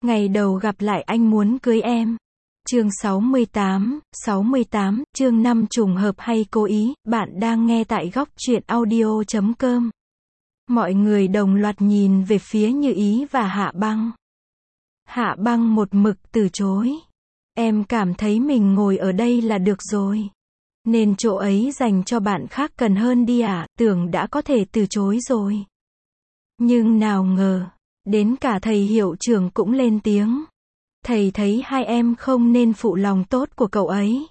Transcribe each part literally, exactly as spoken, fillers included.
Ngày đầu gặp lại anh muốn cưới em. Chương sáu mươi tám, sáu mươi tám, chương năm trùng hợp hay cố ý, bạn đang nghe tại góc truyện audio chấm com. Mọi người đồng loạt nhìn về phía Như Ý và Hạ Băng. Hạ Băng một mực từ chối. Em cảm thấy mình ngồi ở đây là được rồi. Nên chỗ ấy dành cho bạn khác cần hơn đi à, tưởng đã có thể từ chối rồi. Nhưng nào ngờ, đến cả thầy hiệu trưởng cũng lên tiếng. Thầy thấy hai em không nên phụ lòng tốt của cậu ấy.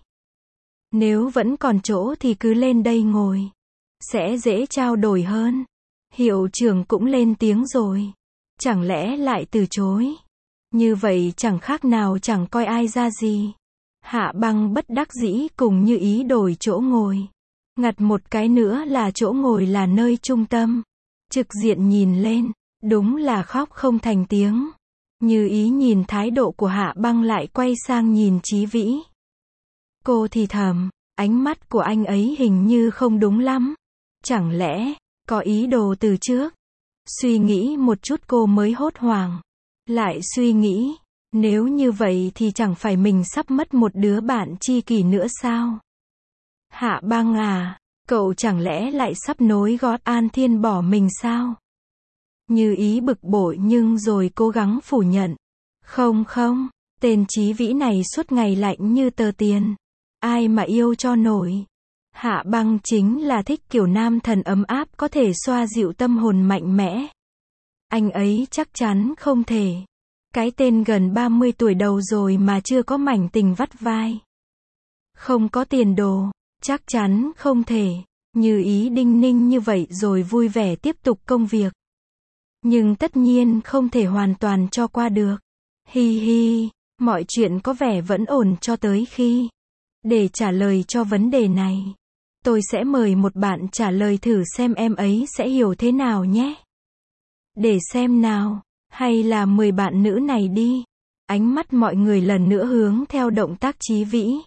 Nếu vẫn còn chỗ thì cứ lên đây ngồi. Sẽ dễ trao đổi hơn. Hiệu trưởng cũng lên tiếng rồi. Chẳng lẽ lại từ chối? Như vậy chẳng khác nào chẳng coi ai ra gì. Hạ Băng bất đắc dĩ cùng Như Ý đổi chỗ ngồi. Ngặt một cái nữa là chỗ ngồi là nơi trung tâm. Trực diện nhìn lên, đúng là khóc không thành tiếng. Như Ý nhìn thái độ của Hạ Băng lại quay sang nhìn Chí Vĩ. Cô thì thầm, ánh mắt của anh ấy hình như không đúng lắm. Chẳng lẽ, có ý đồ từ trước? Suy nghĩ một chút cô mới hốt hoảng. Lại suy nghĩ, nếu như vậy thì chẳng phải mình sắp mất một đứa bạn tri kỷ nữa sao? Hạ Băng à, cậu chẳng lẽ lại sắp nối gót An Thiên bỏ mình sao? Như Ý bực bội nhưng rồi cố gắng phủ nhận. Không không, tên Chí Vĩ này suốt ngày lạnh như tờ tiền. Ai mà yêu cho nổi. Hạ Băng chính là thích kiểu nam thần ấm áp có thể xoa dịu tâm hồn mạnh mẽ. Anh ấy chắc chắn không thể. Cái tên gần ba mươi tuổi đầu rồi mà chưa có mảnh tình vắt vai. Không có tiền đồ, chắc chắn không thể. Như Ý đinh ninh như vậy rồi vui vẻ tiếp tục công việc. Nhưng tất nhiên không thể hoàn toàn cho qua được. Hi hi, mọi chuyện có vẻ vẫn ổn cho tới khi. Để trả lời cho vấn đề này, tôi sẽ mời một bạn trả lời thử xem em ấy sẽ hiểu thế nào nhé. Để xem nào, hay là mời bạn nữ này đi. Ánh mắt mọi người lần nữa hướng theo động tác Chí Vĩ.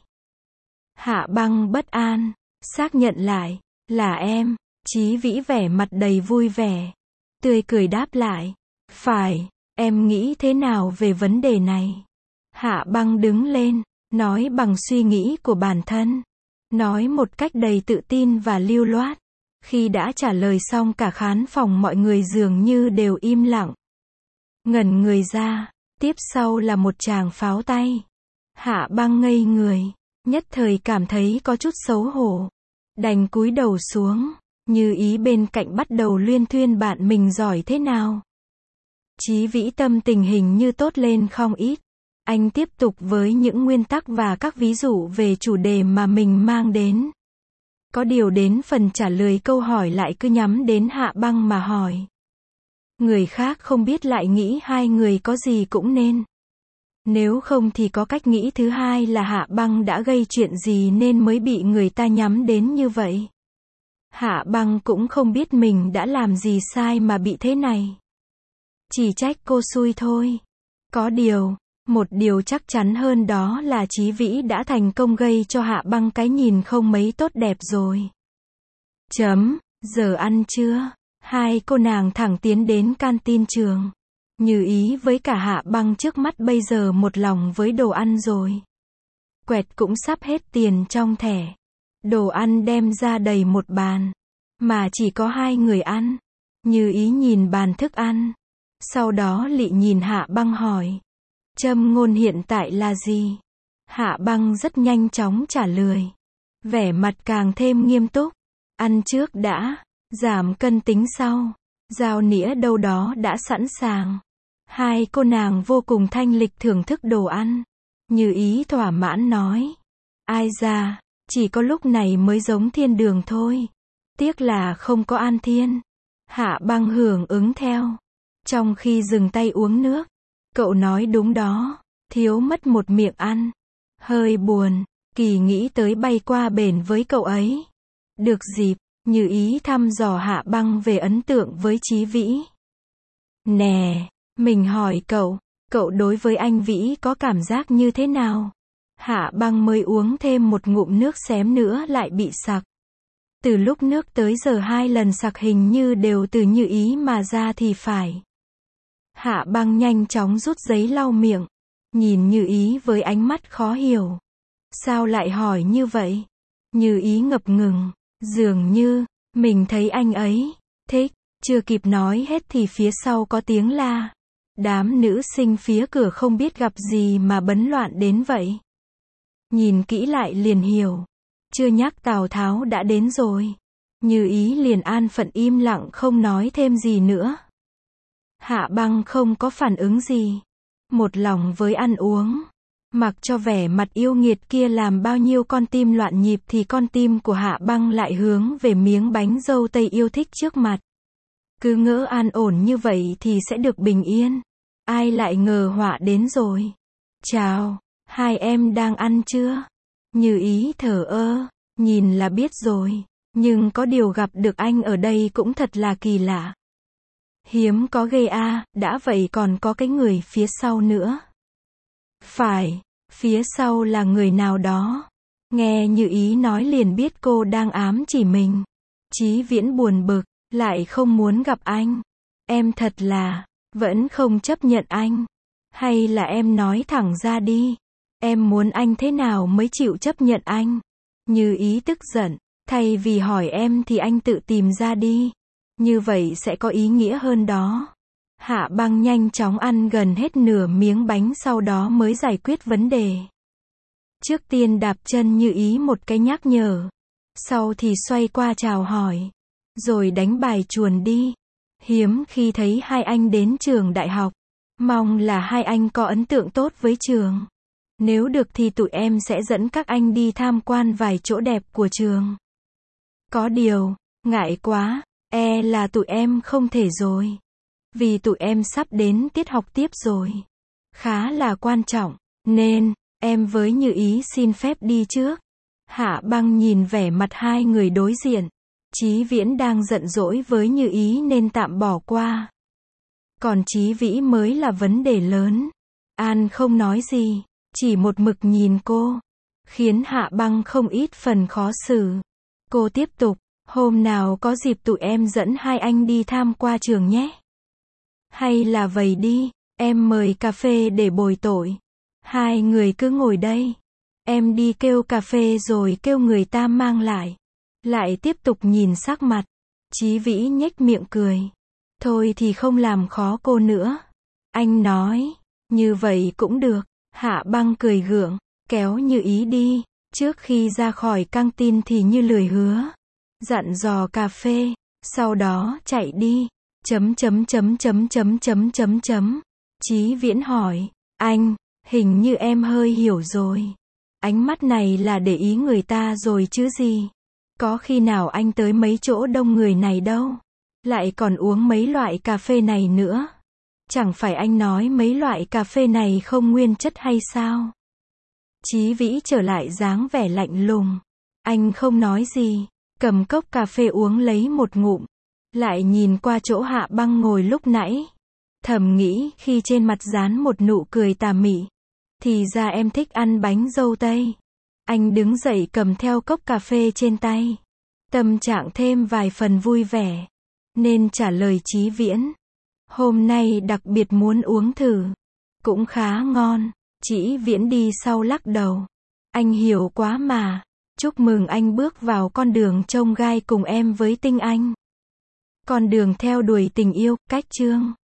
Hạ Băng bất an, xác nhận lại, là em. Chí Vĩ vẻ mặt đầy vui vẻ. Tươi cười đáp lại. Phải, em nghĩ thế nào về vấn đề này? Hạ Băng đứng lên, nói bằng suy nghĩ của bản thân. Nói một cách đầy tự tin và lưu loát. Khi đã trả lời xong cả khán phòng mọi người dường như đều im lặng. Ngẩn người ra, tiếp sau là một tràng pháo tay. Hạ Băng ngây người, nhất thời cảm thấy có chút xấu hổ. Đành cúi đầu xuống. Như Ý bên cạnh bắt đầu luyên thuyên bạn mình giỏi thế nào. Chí Vĩ tâm tình hình như tốt lên không ít. Anh tiếp tục với những nguyên tắc và các ví dụ về chủ đề mà mình mang đến. Có điều đến phần trả lời câu hỏi lại cứ nhắm đến Hạ Băng mà hỏi. Người khác không biết lại nghĩ hai người có gì cũng nên. Nếu không thì có cách nghĩ thứ hai là Hạ Băng đã gây chuyện gì nên mới bị người ta nhắm đến như vậy. Hạ Băng cũng không biết mình đã làm gì sai mà bị thế này. Chỉ trách cô xui thôi. Có điều, một điều chắc chắn hơn đó là Chí Vĩ đã thành công gây cho Hạ Băng cái nhìn không mấy tốt đẹp rồi. Chấm, giờ ăn trưa. Hai cô nàng thẳng tiến đến canteen trường. Như Ý với cả Hạ Băng trước mắt bây giờ một lòng với đồ ăn rồi. Quẹt cũng sắp hết tiền trong thẻ. Đồ ăn đem ra đầy một bàn. Mà chỉ có hai người ăn. Như Ý nhìn bàn thức ăn. Sau đó lị nhìn Hạ Băng hỏi. Châm ngôn hiện tại là gì? Hạ Băng rất nhanh chóng trả lời. Vẻ mặt càng thêm nghiêm túc. Ăn trước đã. Giảm cân tính sau. Dao nĩa đâu đó đã sẵn sàng. Hai cô nàng vô cùng thanh lịch thưởng thức đồ ăn. Như Ý thỏa mãn nói. Ai da, chỉ có lúc này mới giống thiên đường thôi. Tiếc là không có An Thiên. Hạ Băng hưởng ứng theo. Trong khi dừng tay uống nước. Cậu nói đúng đó. Thiếu mất một miệng ăn. Hơi buồn. Kỳ nghĩ tới bay qua bển với cậu ấy. Được dịp, Như Ý thăm dò Hạ Băng về ấn tượng với Chí Vĩ. Nè, mình hỏi cậu, cậu đối với anh Vĩ có cảm giác như thế nào? Hạ Băng mới uống thêm một ngụm nước xém nữa lại bị sặc. Từ lúc nước tới giờ hai lần sặc hình như đều từ Như Ý mà ra thì phải. Hạ Băng nhanh chóng rút giấy lau miệng, nhìn Như Ý với ánh mắt khó hiểu. Sao lại hỏi như vậy? Như Ý ngập ngừng, dường như, mình thấy anh ấy thích, chưa kịp nói hết thì phía sau có tiếng la. Đám nữ sinh phía cửa không biết gặp gì mà bấn loạn đến vậy. Nhìn kỹ lại liền hiểu, chưa nhắc Tào Tháo đã đến rồi. Như Ý liền an phận im lặng không nói thêm gì nữa. Hạ Băng không có phản ứng gì, một lòng với ăn uống. Mặc cho vẻ mặt yêu nghiệt kia làm bao nhiêu con tim loạn nhịp thì con tim của Hạ Băng lại hướng về miếng bánh dâu tây yêu thích trước mặt. Cứ ngỡ an ổn như vậy thì sẽ được bình yên. Ai lại ngờ họa đến rồi. Chào, hai em đang ăn chưa? Như Ý thở ơ, nhìn là biết rồi. Nhưng có điều gặp được anh ở đây cũng thật là kỳ lạ. Hiếm có ghê a, đã vậy còn có cái người phía sau nữa. Phải, phía sau là người nào đó. Nghe Như Ý nói liền biết cô đang ám chỉ mình. Chí Viễn buồn bực, lại không muốn gặp anh. Em thật là, vẫn không chấp nhận anh. Hay là em nói thẳng ra đi. Em muốn anh thế nào mới chịu chấp nhận anh? Như Ý tức giận, thay vì hỏi em thì anh tự tìm ra đi. Như vậy sẽ có ý nghĩa hơn đó. Hạ Băng nhanh chóng ăn gần hết nửa miếng bánh sau đó mới giải quyết vấn đề. Trước tiên đạp chân Như Ý một cái nhắc nhở. Sau thì xoay qua chào hỏi. Rồi đánh bài chuồn đi. Hiếm khi thấy hai anh đến trường đại học. Mong là hai anh có ấn tượng tốt với trường. Nếu được thì tụi em sẽ dẫn các anh đi tham quan vài chỗ đẹp của trường. Có điều, ngại quá, e là tụi em không thể rồi. Vì tụi em sắp đến tiết học tiếp rồi. Khá là quan trọng, nên, em với Như Ý xin phép đi trước. Hạ Băng nhìn vẻ mặt hai người đối diện. Chí Viễn đang giận dỗi với Như Ý nên tạm bỏ qua. Còn Chí Vĩ mới là vấn đề lớn. An không nói gì, chỉ một mực nhìn cô. Khiến Hạ Băng không ít phần khó xử. Cô tiếp tục, hôm nào có dịp tụi em dẫn hai anh đi tham qua trường nhé. Hay là vậy đi, em mời cà phê để bồi tội. Hai người cứ ngồi đây. Em đi kêu cà phê rồi kêu người ta mang lại. Lại tiếp tục nhìn sắc mặt. Chí Vĩ nhếch miệng cười. Thôi thì không làm khó cô nữa. Anh nói, như vậy cũng được. Hạ Băng cười gượng, kéo Như Ý đi. Trước khi ra khỏi căng tin thì như lười hứa. Dặn dò cà phê, sau đó chạy đi. Chấm chấm chấm chấm chấm chấm chấm chấm. Chí Viễn hỏi, anh, hình như em hơi hiểu rồi. Ánh mắt này là để ý người ta rồi chứ gì. Có khi nào anh tới mấy chỗ đông người này đâu. Lại còn uống mấy loại cà phê này nữa. Chẳng phải anh nói mấy loại cà phê này không nguyên chất hay sao? Chí Vĩ trở lại dáng vẻ lạnh lùng. Anh không nói gì, cầm cốc cà phê uống lấy một ngụm. Lại nhìn qua chỗ Hạ Băng ngồi lúc nãy. Thầm nghĩ khi trên mặt dán một nụ cười tà mị. Thì ra em thích ăn bánh dâu tây. Anh đứng dậy cầm theo cốc cà phê trên tay. Tâm trạng thêm vài phần vui vẻ. Nên trả lời Chí Viễn. Hôm nay đặc biệt muốn uống thử. Cũng khá ngon. Chí Viễn đi sau lắc đầu. Anh hiểu quá mà. Chúc mừng anh bước vào con đường chông gai cùng em với Tinh Anh. Con đường theo đuổi tình yêu, cách chương.